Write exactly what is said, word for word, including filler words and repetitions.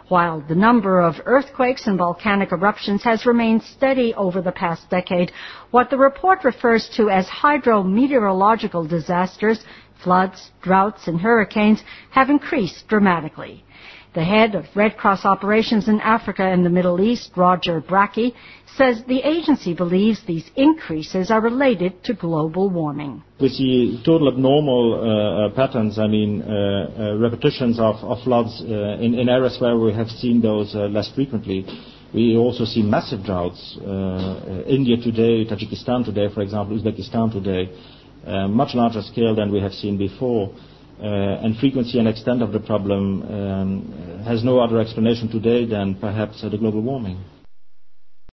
while the number of earthquakes and volcanic eruptions has remained steady over the past decade. What the report refers to as hydrometeorological disasters, floods, droughts, and hurricanes have increased dramatically. The head of Red Cross operations in Africa and the Middle East, Roger Bracchi, says the agency believes these increases are related to global warming. We see total abnormal uh, patterns, I mean uh, uh, repetitions of, of floods uh, in, in areas where we have seen those uh, less frequently. We also see massive droughts. Uh, uh, India today, Tajikistan today, for example, Uzbekistan today, uh, much larger scale than we have seen before. Uh, and frequency and extent of the problem um, has no other explanation today than perhaps uh, the global warming.